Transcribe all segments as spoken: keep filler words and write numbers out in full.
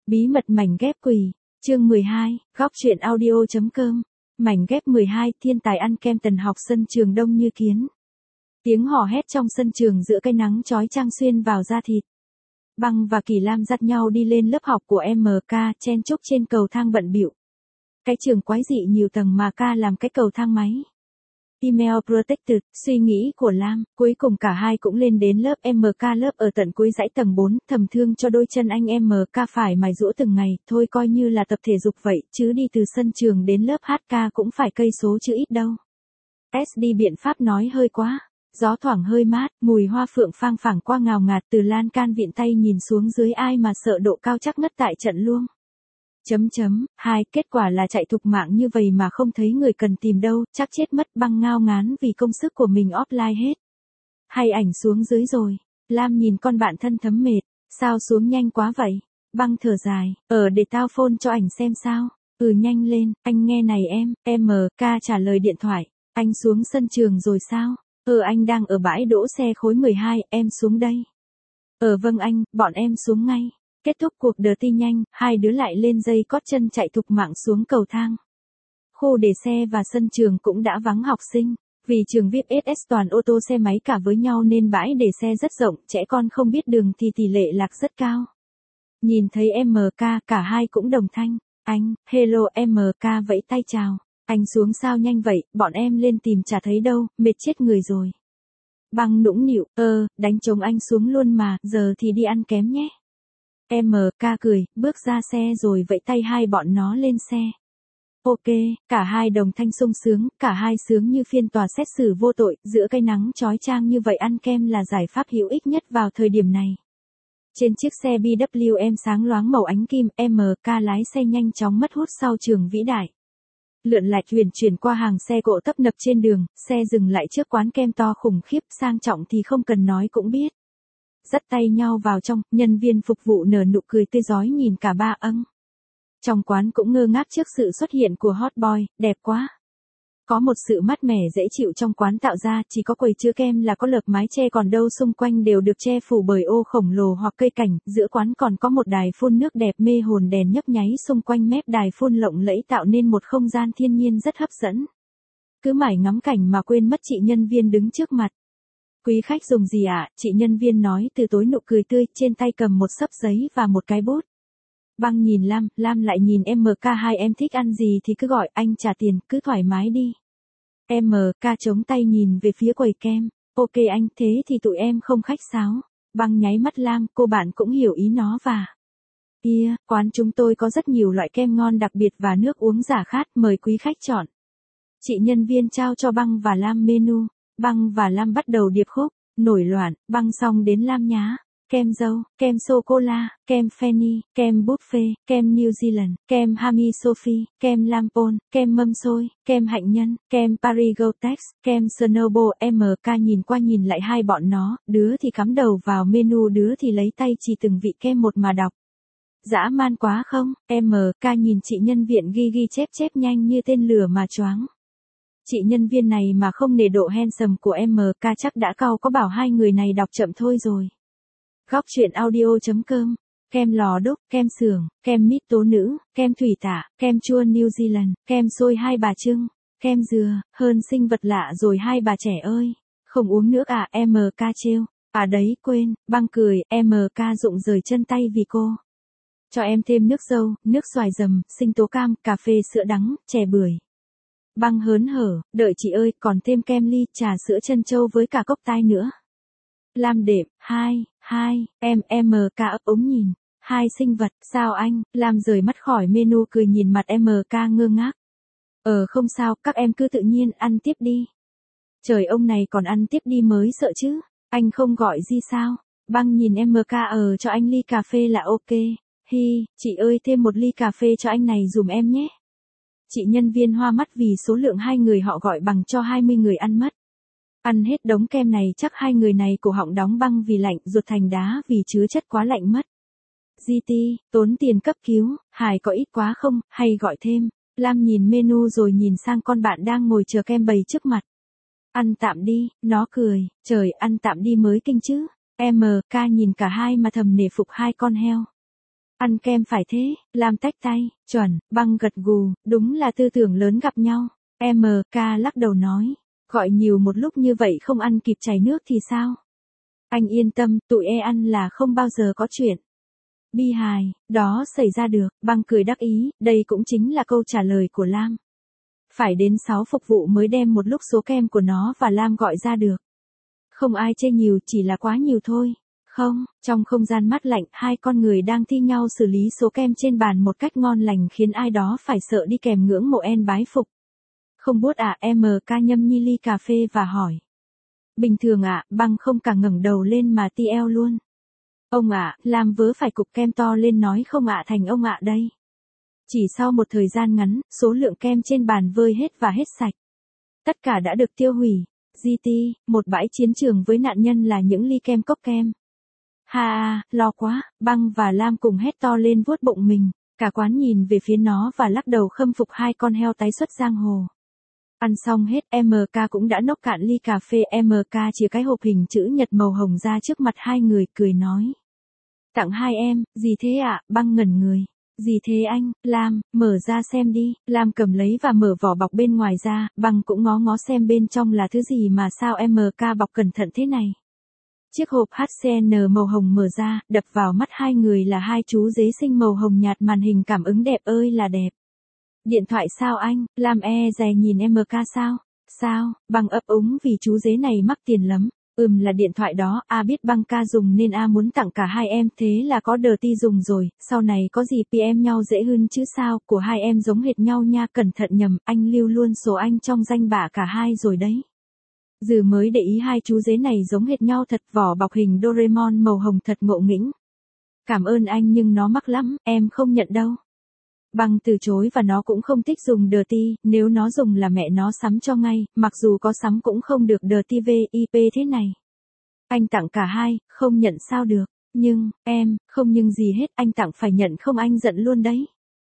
Bí mật mảnh ghép quỳ, chương mười hai, góc truyện audio.com, mảnh ghép mười hai, thiên tài ăn kem tần học sân trường đông như kiến. Tiếng hò hét trong sân trường giữa cái nắng chói chang xuyên vào da thịt. Băng và Kỳ Lam dắt nhau đi lên lớp học của em ca, chen chúc trên cầu thang bận bịu. Cái trường quái dị nhiều tầng mà ca làm cái cầu thang máy. Email protected, suy nghĩ của Lam, cuối cùng cả hai cũng lên đến lớp em ca, lớp ở tận cuối dãy tầng bốn, thầm thương cho đôi chân anh em ca phải mài giũa từng ngày, thôi coi như là tập thể dục vậy, chứ đi từ sân trường đến lớp hát ca cũng phải cây số chứ ít đâu. ét đê biện pháp nói hơi quá. Gió thoảng hơi mát, mùi hoa phượng phang phẳng qua ngào ngạt từ lan can vịn tay nhìn xuống dưới, ai mà sợ độ cao chắc ngất tại trận luôn. Chấm chấm, hai, kết quả là chạy thục mạng như vậy mà không thấy người cần tìm đâu, chắc chết mất. Băng ngao ngán vì công sức của mình offline hết. Hay ảnh xuống dưới rồi. Lam nhìn con bạn thân thấm mệt, sao xuống nhanh quá vậy? Băng thở dài, ờ để tao phone cho ảnh xem sao. Ừ nhanh lên, anh nghe này em, em ca trả lời điện thoại. Anh xuống sân trường rồi sao? Ừ anh đang ở bãi đỗ xe khối mười hai, em xuống đây. Ờ vâng anh, bọn em xuống ngay. Kết thúc cuộc dirty nhanh, hai đứa lại lên dây cót chân chạy thục mạng xuống cầu thang. Khu để xe và sân trường cũng đã vắng học sinh, vì trường vê i pê ét ét toàn ô tô xe máy cả với nhau nên bãi để xe rất rộng, trẻ con không biết đường thì tỷ lệ lạc rất cao. Nhìn thấy em ca, cả hai cũng đồng thanh, anh, hello em ca vẫy tay chào. Anh xuống sao nhanh vậy, bọn em lên tìm chả thấy đâu, mệt chết người rồi. Băng nũng nịu, ơ, đánh trống anh xuống luôn mà, giờ thì đi ăn kém nhé. Em ca cười, bước ra xe rồi vẫy tay hai bọn nó lên xe. Ok, cả hai đồng thanh sung sướng, cả hai sướng như phiên tòa xét xử vô tội, giữa cái nắng chói chang như vậy ăn kem là giải pháp hữu ích nhất vào thời điểm này. Trên chiếc xe bê vê kép em sáng loáng màu ánh kim, em ca lái xe nhanh chóng mất hút sau trường vĩ đại. Lượn lại huyền chuyển qua hàng xe cộ tấp nập trên đường, xe dừng lại trước quán kem to khủng khiếp, sang trọng thì không cần nói cũng biết. Dắt tay nhau vào trong, nhân viên phục vụ nở nụ cười tươi rói nhìn cả ba âng. Trong quán cũng ngơ ngác trước sự xuất hiện của hot boy, đẹp quá. Có một sự mát mẻ dễ chịu trong quán tạo ra, chỉ có quầy chứa kem là có lợp mái che, còn đâu xung quanh đều được che phủ bởi ô khổng lồ hoặc cây cảnh, giữa quán còn có một đài phun nước đẹp mê hồn, đèn nhấp nháy xung quanh mép đài phun lộng lẫy tạo nên một không gian thiên nhiên rất hấp dẫn. Cứ mải ngắm cảnh mà quên mất chị nhân viên đứng trước mặt. Quý khách dùng gì ạ? À? Chị nhân viên nói từ tối, nụ cười tươi, trên tay cầm một xấp giấy và một cái bút. Băng nhìn Lam, Lam lại nhìn em ca, hai em thích ăn gì thì cứ gọi, anh trả tiền, cứ thoải mái đi. Em ca chống tay nhìn về phía quầy kem. Ok anh, thế thì tụi em không khách sáo. Băng nháy mắt Lam, cô bạn cũng hiểu ý nó và... Kia, quán chúng tôi có rất nhiều loại kem ngon đặc biệt và nước uống giải khát, mời quý khách chọn. Chị nhân viên trao cho Băng và Lam menu. Băng và Lam bắt đầu điệp khúc, nổi loạn, Băng xong đến Lam nhá. Kem dâu, kem sô-cô-la, kem Fanny, kem buffet, kem New Zealand, kem Hami Sophie, kem Lampone, kem mâm xôi, kem hạnh nhân, kem Paris Gold-Tex, kem Snowball. Em ca nhìn qua nhìn lại hai bọn nó, đứa thì cắm đầu vào menu, đứa thì lấy tay chỉ từng vị kem một mà đọc. Dã man quá không? Em ca nhìn chị nhân viên ghi ghi chép chép nhanh như tên lửa mà choáng. Chị nhân viên này mà không nể độ handsome của em ca chắc đã cau có bảo hai người này đọc chậm thôi rồi. Góc truyện audio.com, kem lò đúc, kem sườn, kem mít tố nữ, kem thủy tạ, kem chua New Zealand, kem xôi Hai Bà Trưng, kem dừa, hơn sinh vật lạ rồi hai bà trẻ ơi. Không uống nước à? Em ca trêu. À đấy quên, Băng cười, em ca rụng rời chân tay vì cô. Cho em thêm nước dâu, nước xoài dầm, sinh tố cam, cà phê sữa đắng, chè bưởi. Băng hớn hở, đợi chị ơi, còn thêm kem ly, trà sữa trân châu với cả cốc tai nữa. Lam đệm, hai, hai, em, em ca ấp ống nhìn. Hai sinh vật, sao anh? Lam rời mắt khỏi menu cười nhìn mặt em ca ngơ ngác. Ờ không sao, các em cứ tự nhiên ăn tiếp đi. Trời ông này còn ăn tiếp đi mới sợ chứ. Anh không gọi gì sao? Băng nhìn em ca, ờ cho anh ly cà phê là ok. Hi, chị ơi thêm một ly cà phê cho anh này dùm em nhé. Chị nhân viên hoa mắt vì số lượng hai người họ gọi bằng cho hai mươi người ăn mất. Ăn hết đống kem này chắc hai người này cổ họng đóng băng vì lạnh, ruột thành đá vì chứa chất quá lạnh mất. giê tê, tốn tiền cấp cứu, Hải có ít quá không, hay gọi thêm. Lam nhìn menu rồi nhìn sang con bạn đang ngồi chờ kem bày trước mặt. Ăn tạm đi, nó cười, trời ăn tạm đi mới kinh chứ. Em ca nhìn cả hai mà thầm nể phục hai con heo. Ăn kem phải thế, Lam tách tay, chuẩn, Băng gật gù, đúng là tư tưởng lớn gặp nhau. em ca lắc đầu nói, gọi nhiều một lúc như vậy không ăn kịp chảy nước thì sao? Anh yên tâm, tụi e ăn là không bao giờ có chuyện. Bi hài, đó xảy ra được, Băng cười đắc ý, đây cũng chính là câu trả lời của Lam. Phải đến sáu phục vụ mới đem một lúc số kem của nó và Lam gọi ra được. Không ai chê nhiều, chỉ là quá nhiều thôi. Không, trong không gian mát lạnh, hai con người đang thi nhau xử lý số kem trên bàn một cách ngon lành khiến ai đó phải sợ đi kèm ngưỡng mộ en bái phục. Không buốt à, em ca nhâm nhi ly cà phê và hỏi. Bình thường ạ, Băng không cả ngẩng đầu lên mà ti eo luôn. Ông ạ, Lam vớ phải cục kem to lên nói không ạ thành ông ạ đây. Chỉ sau một thời gian ngắn, số lượng kem trên bàn vơi hết và hết sạch. Tất cả đã được tiêu hủy. giê tê, một bãi chiến trường với nạn nhân là những ly kem cốc kem. Ha ha, lo quá, Băng và Lam cùng hét to lên vuốt bụng mình, cả quán nhìn về phía nó và lắc đầu khâm phục hai con heo tái xuất giang hồ. Ăn xong hết, em ca cũng đã nốc cạn ly cà phê, em ca chia cái hộp hình chữ nhật màu hồng ra trước mặt hai người, cười nói. Tặng hai em, gì thế ạ? Băng ngẩn người. Gì thế anh, Lam, mở ra xem đi. Lam cầm lấy và mở vỏ bọc bên ngoài ra, Băng cũng ngó ngó xem bên trong là thứ gì mà sao em ca bọc cẩn thận thế này. Chiếc hộp hát xê en màu hồng mở ra, đập vào mắt hai người là hai chú dế sinh màu hồng nhạt, màn hình cảm ứng đẹp ơi là đẹp. Điện thoại sao anh? Lam e dè nhìn em ca sao? Sao? Băng ấp úng vì chú dế này mắc tiền lắm. Ừm là điện thoại đó, A biết Băng ca dùng nên A muốn tặng cả hai em, thế là có đờ ti dùng rồi, sau này có gì pê em nhau dễ hơn chứ sao, của hai em giống hệt nhau nha, cẩn thận nhầm, anh lưu luôn số anh trong danh bạ cả hai rồi đấy. Dừ mới để ý hai chú dế này giống hệt nhau thật, vỏ bọc hình Doraemon màu hồng thật ngộ nghĩnh. Cảm ơn anh nhưng nó mắc lắm, em không nhận đâu. Băng từ chối và nó cũng không thích dùng đờ ti, nếu nó dùng là mẹ nó sắm cho ngay, mặc dù có sắm cũng không được đờ ti vê i pê thế này. Anh tặng cả hai, không nhận sao được, nhưng, em, không nhưng gì hết, anh tặng phải nhận không anh giận luôn đấy.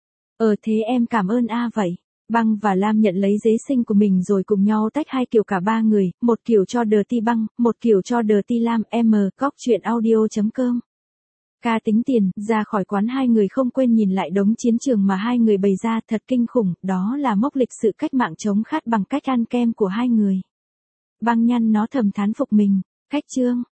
Ờ thế em cảm ơn A vậy. Băng và Lam nhận lấy dế sinh của mình rồi cùng nhau tách hai kiểu cả ba người, một kiểu cho đờ ti Băng, một kiểu cho đờ ti Lam, em, cóc chuyện audio chấm com. Ca tính tiền, ra khỏi quán hai người không quên nhìn lại đống chiến trường mà hai người bày ra, thật kinh khủng, đó là mốc lịch sự cách mạng chống khát bằng cách ăn kem của hai người. Băng nhăn nó thầm thán phục mình, cách chương.